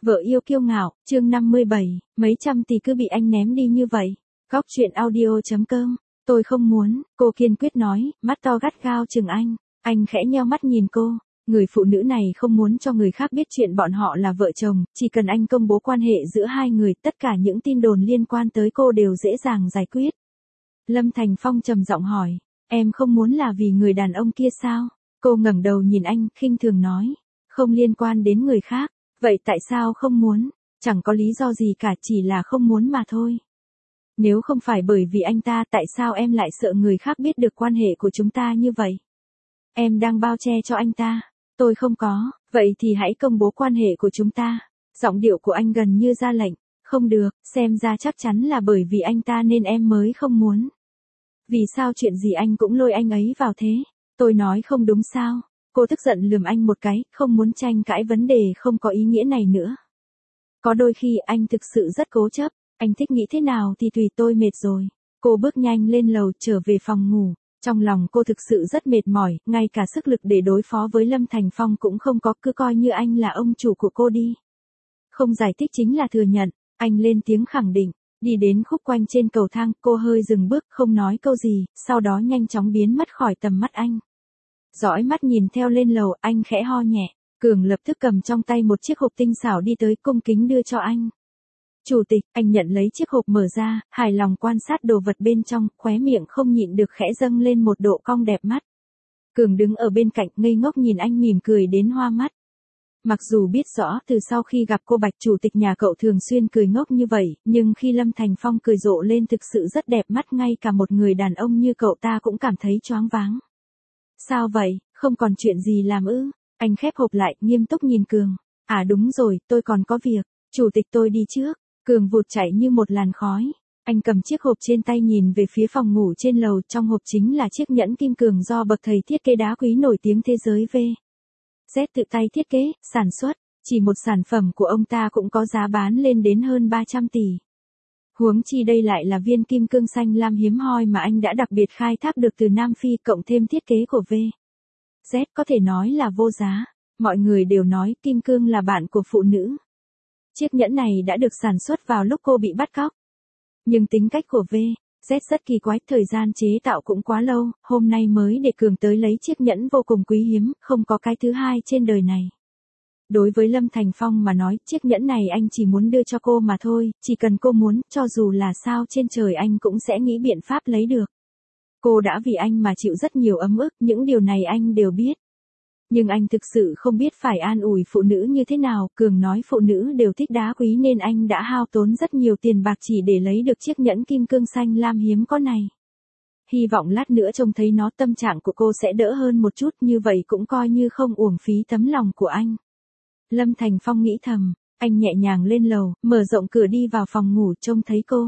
Vợ yêu kiêu ngạo, chương 57, mấy trăm tỷ cứ bị anh ném đi như vậy. Góc chuyện audio.com, tôi không muốn, cô kiên quyết nói, mắt to gắt gao chừng anh. Anh khẽ nheo mắt nhìn cô, người phụ nữ này không muốn cho người khác biết chuyện bọn họ là vợ chồng, chỉ cần anh công bố quan hệ giữa hai người, tất cả những tin đồn liên quan tới cô đều dễ dàng giải quyết. Lâm Thành Phong trầm giọng hỏi, em không muốn là vì người đàn ông kia sao? Cô ngẩng đầu nhìn anh, khinh thường nói, không liên quan đến người khác. Vậy tại sao không muốn? Chẳng có lý do gì cả, chỉ là không muốn mà thôi. Nếu không phải bởi vì anh ta, tại sao em lại sợ người khác biết được quan hệ của chúng ta như vậy? Em đang bao che cho anh ta. Tôi không có, vậy thì hãy công bố quan hệ của chúng ta. Giọng điệu của anh gần như ra lệnh. Không được, xem ra chắc chắn là bởi vì anh ta nên em mới không muốn. Vì sao chuyện gì anh cũng lôi anh ấy vào thế? Tôi nói không đúng sao? Cô tức giận lườm anh một cái, không muốn tranh cãi vấn đề không có ý nghĩa này nữa. Có đôi khi anh thực sự rất cố chấp, anh thích nghĩ thế nào thì tùy, tôi mệt rồi. Cô bước nhanh lên lầu trở về phòng ngủ, trong lòng cô thực sự rất mệt mỏi, ngay cả sức lực để đối phó với Lâm Thành Phong cũng không có, cứ coi như anh là ông chủ của cô đi. Không giải thích chính là thừa nhận, anh lên tiếng khẳng định, đi đến khúc quanh trên cầu thang, cô hơi dừng bước không nói câu gì, sau đó nhanh chóng biến mất khỏi tầm mắt anh. Dõi mắt nhìn theo lên lầu, anh khẽ ho nhẹ, Cường lập tức cầm trong tay một chiếc hộp tinh xảo đi tới cung kính đưa cho anh. Chủ tịch, anh nhận lấy chiếc hộp mở ra, hài lòng quan sát đồ vật bên trong, khóe miệng không nhịn được khẽ dâng lên một độ cong đẹp mắt. Cường đứng ở bên cạnh ngây ngốc nhìn anh mỉm cười đến hoa mắt. Mặc dù biết rõ từ sau khi gặp cô Bạch chủ tịch nhà cậu thường xuyên cười ngốc như vậy, nhưng khi Lâm Thành Phong cười rộ lên thực sự rất đẹp mắt, ngay cả một người đàn ông như cậu ta cũng cảm thấy choáng váng. Sao vậy, không còn chuyện gì làm ư? Anh khép hộp lại, nghiêm túc nhìn Cường. À đúng rồi, tôi còn có việc. Chủ tịch tôi đi trước. Cường vụt chạy như một làn khói. Anh cầm chiếc hộp trên tay nhìn về phía phòng ngủ trên lầu, trong hộp chính là chiếc nhẫn kim cương do bậc thầy thiết kế đá quý nổi tiếng thế giới Z tự tay thiết kế, sản xuất. Chỉ một sản phẩm của ông ta cũng có giá bán lên đến hơn 300 tỷ. Huống chi đây lại là viên kim cương xanh lam hiếm hoi mà anh đã đặc biệt khai thác được từ Nam Phi, cộng thêm thiết kế của Z có thể nói là vô giá. Mọi người đều nói kim cương là bạn của phụ nữ. Chiếc nhẫn này đã được sản xuất vào lúc cô bị bắt cóc. Nhưng tính cách của Z rất kỳ quái, thời gian chế tạo cũng quá lâu, hôm nay mới để Cường tới lấy chiếc nhẫn vô cùng quý hiếm, không có cái thứ hai trên đời này. Đối với Lâm Thành Phong mà nói, chiếc nhẫn này anh chỉ muốn đưa cho cô mà thôi, chỉ cần cô muốn, cho dù là sao trên trời anh cũng sẽ nghĩ biện pháp lấy được. Cô đã vì anh mà chịu rất nhiều ấm ức, những điều này anh đều biết. Nhưng anh thực sự không biết phải an ủi phụ nữ như thế nào, Cường nói phụ nữ đều thích đá quý nên anh đã hao tốn rất nhiều tiền bạc chỉ để lấy được chiếc nhẫn kim cương xanh lam hiếm có này. Hy vọng lát nữa trông thấy nó tâm trạng của cô sẽ đỡ hơn một chút, như vậy cũng coi như không uổng phí tấm lòng của anh. Lâm Thành Phong nghĩ thầm, anh nhẹ nhàng lên lầu, mở rộng cửa đi vào phòng ngủ, trông thấy cô.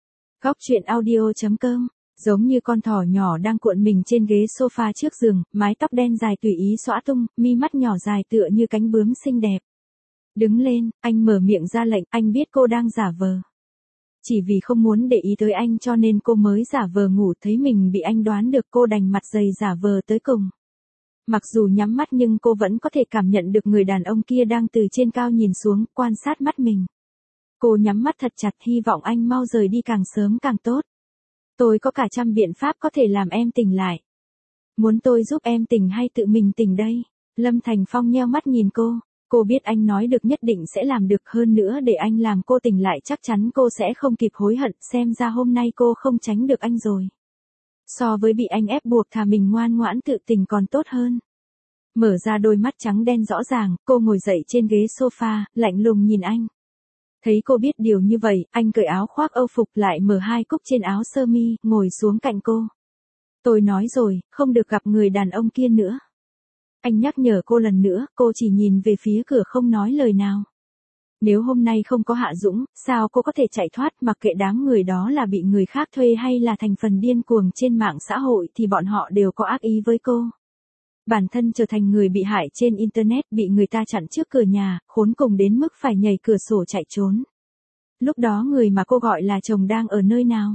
Góc chuyện audio.com, giống như con thỏ nhỏ đang cuộn mình trên ghế sofa trước giường, mái tóc đen dài tùy ý xõa tung, mi mắt nhỏ dài tựa như cánh bướm xinh đẹp. Đứng lên, anh mở miệng ra lệnh, anh biết cô đang giả vờ. Chỉ vì không muốn để ý tới anh cho nên cô mới giả vờ ngủ, thấy mình bị anh đoán được cô đành mặt dày giả vờ tới cùng. Mặc dù nhắm mắt nhưng cô vẫn có thể cảm nhận được người đàn ông kia đang từ trên cao nhìn xuống, quan sát mắt mình. Cô nhắm mắt thật chặt, hy vọng anh mau rời đi càng sớm càng tốt. Tôi có cả trăm biện pháp có thể làm em tỉnh lại. Muốn tôi giúp em tỉnh hay tự mình tỉnh đây? Lâm Thành Phong nheo mắt nhìn cô biết anh nói được nhất định sẽ làm được, hơn nữa để anh làm cô tỉnh lại chắc chắn cô sẽ không kịp hối hận, xem ra hôm nay cô không tránh được anh rồi. So với bị anh ép buộc, thà mình ngoan ngoãn tự tỉnh còn tốt hơn. Mở ra đôi mắt trắng đen rõ ràng, cô ngồi dậy trên ghế sofa, lạnh lùng nhìn anh. Thấy cô biết điều như vậy, anh cởi áo khoác âu phục lại, mở hai cúc trên áo sơ mi, ngồi xuống cạnh cô. Tôi nói rồi, không được gặp người đàn ông kia nữa. Anh nhắc nhở cô lần nữa, cô chỉ nhìn về phía cửa không nói lời nào. Nếu hôm nay không có Hạ Dũng, sao cô có thể chạy thoát, mặc kệ đám người đó là bị người khác thuê hay là thành phần điên cuồng trên mạng xã hội thì bọn họ đều có ác ý với cô. Bản thân trở thành người bị hại trên Internet, bị người ta chặn trước cửa nhà, khốn cùng đến mức phải nhảy cửa sổ chạy trốn. Lúc đó người mà cô gọi là chồng đang ở nơi nào?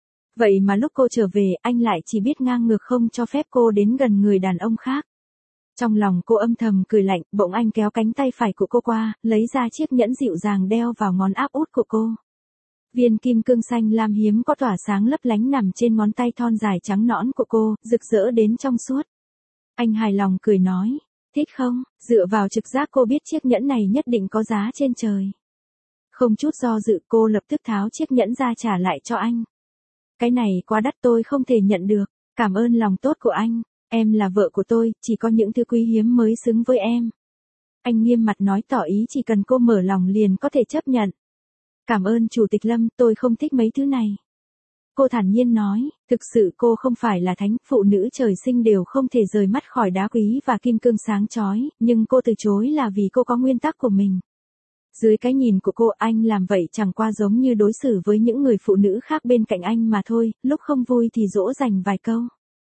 Vậy mà lúc cô trở về, anh lại chỉ biết ngang ngược không cho phép cô đến gần người đàn ông khác. Trong lòng cô âm thầm cười lạnh, bỗng anh kéo cánh tay phải của cô qua, lấy ra chiếc nhẫn dịu dàng đeo vào ngón áp út của cô. Viên kim cương xanh lam hiếm có tỏa sáng lấp lánh nằm trên ngón tay thon dài trắng nõn của cô, rực rỡ đến trong suốt. Anh hài lòng cười nói, thích không? Dựa vào trực giác cô biết chiếc nhẫn này nhất định có giá trên trời. Không chút do dự cô lập tức tháo chiếc nhẫn ra trả lại cho anh. Cái này quá đắt tôi không thể nhận được, cảm ơn lòng tốt của anh, em là vợ của tôi, chỉ có những thứ quý hiếm mới xứng với em. Anh nghiêm mặt nói tỏ ý chỉ cần cô mở lòng liền có thể chấp nhận. Cảm ơn Chủ tịch Lâm, tôi không thích mấy thứ này. Cô thản nhiên nói, thực sự cô không phải là thánh, phụ nữ trời sinh đều không thể rời mắt khỏi đá quý và kim cương sáng chói, nhưng cô từ chối là vì cô có nguyên tắc của mình. Dưới cái nhìn của cô, anh làm vậy chẳng qua giống như đối xử với những người phụ nữ khác bên cạnh anh mà thôi, lúc không vui thì dỗ dành vài câu.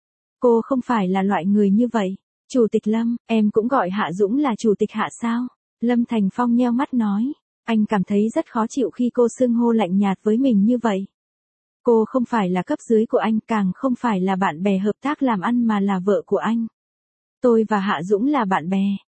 Cô không phải là loại người như vậy. Chủ tịch Lâm, em cũng gọi Hạ Dũng là Chủ tịch Hạ sao? Lâm Thành Phong nheo mắt nói, anh cảm thấy rất khó chịu khi cô xưng hô lạnh nhạt với mình như vậy. Cô không phải là cấp dưới của anh, càng không phải là bạn bè hợp tác làm ăn mà là vợ của anh. Tôi và Hạ Dũng là bạn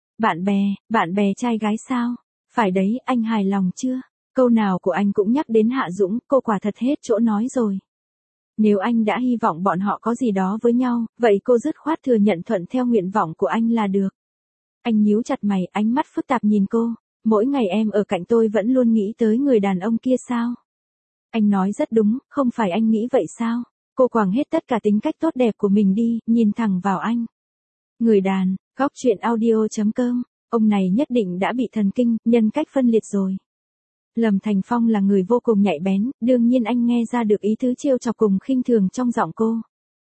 bè, bạn bè trai gái sao? Phải đấy, anh hài lòng chưa? Câu nào của anh cũng nhắc đến Hạ Dũng, cô quả thật hết chỗ nói rồi. Nếu anh đã hy vọng bọn họ có gì đó với nhau, vậy cô dứt khoát thừa nhận thuận theo nguyện vọng của anh là được. Anh nhíu chặt mày, ánh mắt phức tạp nhìn cô. Mỗi ngày em ở cạnh tôi vẫn luôn nghĩ tới người đàn ông kia sao? Anh nói rất đúng, không phải anh nghĩ vậy sao? Cô quàng hết tất cả tính cách tốt đẹp của mình đi, nhìn thẳng vào anh. Người đàn, góc truyện audio.com, ông này nhất định đã bị thần kinh, nhân cách phân liệt rồi. Lâm Thành Phong là người vô cùng nhạy bén, đương nhiên anh nghe ra được ý tứ trêu chọc cùng khinh thường trong giọng cô.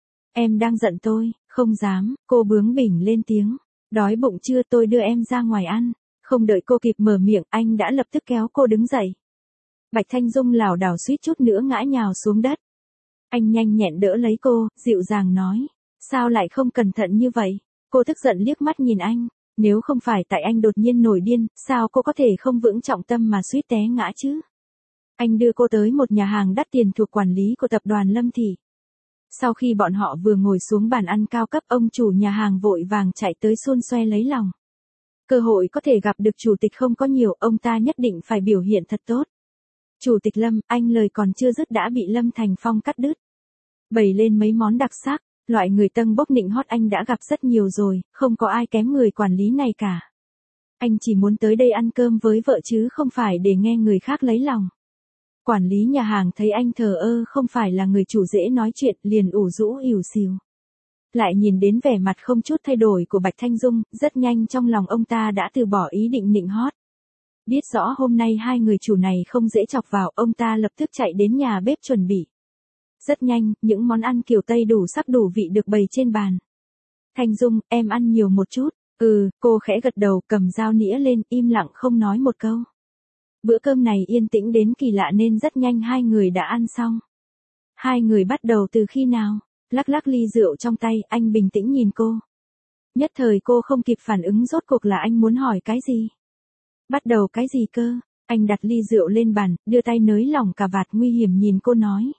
Em đang giận tôi, không dám, cô bướng bỉnh lên tiếng. Đói bụng chưa, tôi đưa em ra ngoài ăn. Không đợi cô kịp mở miệng, anh đã lập tức kéo cô đứng dậy. Bạch Thanh Dung lảo đảo suýt chút nữa ngã nhào xuống đất. Anh nhanh nhẹn đỡ lấy cô, dịu dàng nói. Sao lại không cẩn thận như vậy? Cô tức giận liếc mắt nhìn anh. Nếu không phải tại anh đột nhiên nổi điên, sao cô có thể không vững trọng tâm mà suýt té ngã chứ? Anh đưa cô tới một nhà hàng đắt tiền thuộc quản lý của tập đoàn Lâm Thị. Sau khi bọn họ vừa ngồi xuống bàn ăn cao cấp, ông chủ nhà hàng vội vàng chạy tới xôn xoe lấy lòng. Cơ hội có thể gặp được chủ tịch không có nhiều, ông ta nhất định phải biểu hiện thật tốt. Chủ tịch Lâm, anh lời còn chưa dứt đã bị Lâm Thành Phong cắt đứt. Bày lên mấy món đặc sắc, loại người tâng bốc nịnh hót anh đã gặp rất nhiều rồi, không có ai kém người quản lý này cả. Anh chỉ muốn tới đây ăn cơm với vợ chứ không phải để nghe người khác lấy lòng. Quản lý nhà hàng thấy anh thờ ơ không phải là người chủ dễ nói chuyện, liền ủ rũ ỉu xìu. Lại nhìn đến vẻ mặt không chút thay đổi của Bạch Thanh Dung, rất nhanh trong lòng ông ta đã từ bỏ ý định nịnh hót. Biết rõ hôm nay hai người chủ này không dễ chọc vào, ông ta lập tức chạy đến nhà bếp chuẩn bị. Rất nhanh, những món ăn kiểu Tây đủ sắc đủ vị được bày trên bàn. Thanh Dung, em ăn nhiều một chút. Cô khẽ gật đầu, cầm dao nĩa lên, im lặng không nói một câu. Bữa cơm này yên tĩnh đến kỳ lạ nên rất nhanh hai người đã ăn xong. Hai người bắt đầu từ khi nào? Lắc lắc ly rượu trong tay, anh bình tĩnh nhìn cô. Nhất thời cô không kịp phản ứng rốt cuộc là anh muốn hỏi cái gì. Bắt đầu cái gì cơ? Anh đặt ly rượu lên bàn, đưa tay nới lỏng cà vạt nguy hiểm nhìn cô nói.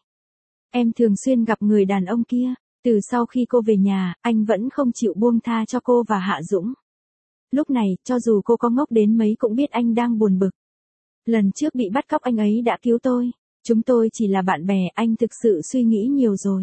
Em thường xuyên gặp người đàn ông kia, từ sau khi cô về nhà, anh vẫn không chịu buông tha cho cô và Hạ Dũng. Lúc này, cho dù cô có ngốc đến mấy cũng biết anh đang buồn bực. Lần trước bị bắt cóc anh ấy đã cứu tôi, chúng tôi chỉ là bạn bè, anh thực sự suy nghĩ nhiều rồi.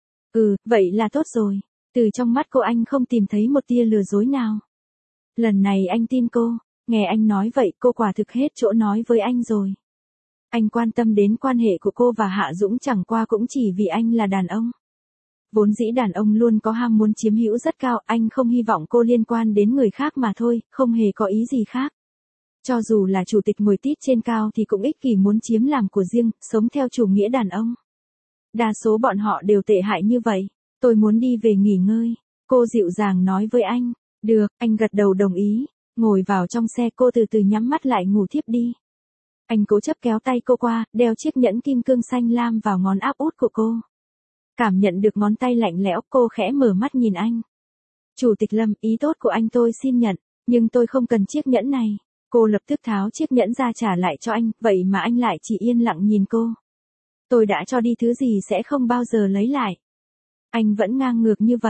Vậy là tốt rồi. Từ trong mắt cô anh không tìm thấy một tia lừa dối nào. Lần này anh tin cô, nghe anh nói vậy cô quả thực hết chỗ nói với anh rồi. Anh quan tâm đến quan hệ của cô và Hạ Dũng chẳng qua cũng chỉ vì anh là đàn ông. Vốn dĩ đàn ông luôn có ham muốn chiếm hữu rất cao, anh không hy vọng cô liên quan đến người khác mà thôi, không hề có ý gì khác. Cho dù là chủ tịch ngồi tít trên cao thì cũng ích kỷ muốn chiếm làm của riêng, sống theo chủ nghĩa đàn ông. Đa số bọn họ đều tệ hại như vậy. Tôi muốn đi về nghỉ ngơi. Cô dịu dàng nói với anh. Được, anh gật đầu đồng ý. Ngồi vào trong xe, cô từ từ nhắm mắt lại ngủ thiếp đi. Anh cố chấp kéo tay cô qua, đeo chiếc nhẫn kim cương xanh lam vào ngón áp út của cô. Cảm nhận được ngón tay lạnh lẽo, cô khẽ mở mắt nhìn anh. Chủ tịch Lâm, ý tốt của anh tôi xin nhận, nhưng tôi không cần chiếc nhẫn này. Cô lập tức tháo chiếc nhẫn ra trả lại cho anh, vậy mà anh lại chỉ yên lặng nhìn cô. Tôi đã cho đi thứ gì sẽ không bao giờ lấy lại. Anh vẫn ngang ngược như vậy.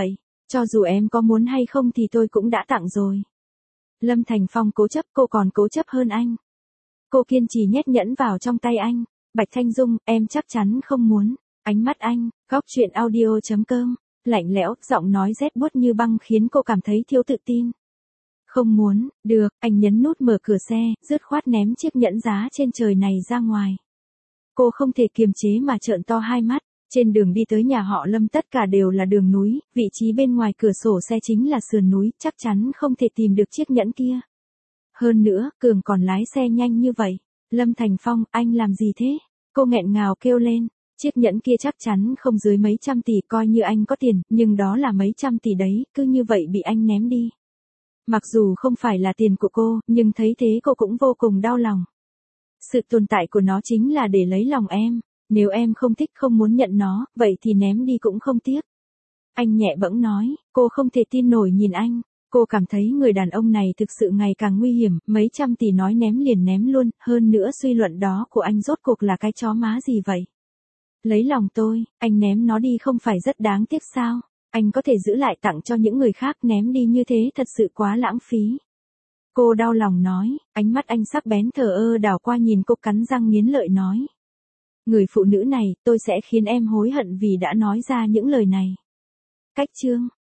Cho dù em có muốn hay không thì tôi cũng đã tặng rồi. Lâm Thành Phong cố chấp, cô còn cố chấp hơn anh. Cô kiên trì nhét nhẫn vào trong tay anh. Bạch Thanh Dung, em chắc chắn không muốn. Ánh mắt anh, góc chuyện audio.com, lạnh lẽo, giọng nói rét buốt như băng khiến cô cảm thấy thiếu tự tin. Không muốn, được, anh nhấn nút mở cửa xe, dứt khoát ném chiếc nhẫn giá trên trời này ra ngoài. Cô không thể kiềm chế mà trợn to hai mắt. Trên đường đi tới nhà họ Lâm tất cả đều là đường núi, vị trí bên ngoài cửa sổ xe chính là sườn núi, chắc chắn không thể tìm được chiếc nhẫn kia. Hơn nữa, Cường còn lái xe nhanh như vậy. Lâm Thành Phong, anh làm gì thế? Cô nghẹn ngào kêu lên. Chiếc nhẫn kia chắc chắn không dưới mấy trăm tỷ, coi như anh có tiền, nhưng đó là mấy trăm tỷ đấy, cứ như vậy bị anh ném đi. Mặc dù không phải là tiền của cô, nhưng thấy thế cô cũng vô cùng đau lòng. Sự tồn tại của nó chính là để lấy lòng em. Nếu em không thích không muốn nhận nó, vậy thì ném đi cũng không tiếc. Anh nhẹ bẫng nói, cô không thể tin nổi nhìn anh. Cô cảm thấy người đàn ông này thực sự ngày càng nguy hiểm, mấy trăm tỷ nói ném liền ném luôn, hơn nữa suy luận đó của anh rốt cuộc là cái chó má gì vậy? Lấy lòng tôi, anh ném nó đi không phải rất đáng tiếc sao? Anh có thể giữ lại tặng cho những người khác, ném đi như thế thật sự quá lãng phí. Cô đau lòng nói, ánh mắt anh sắc bén thờ ơ đảo qua nhìn cô, cắn răng nghiến lợi nói. Người phụ nữ này, tôi sẽ khiến em hối hận vì đã nói ra những lời này. Cách chương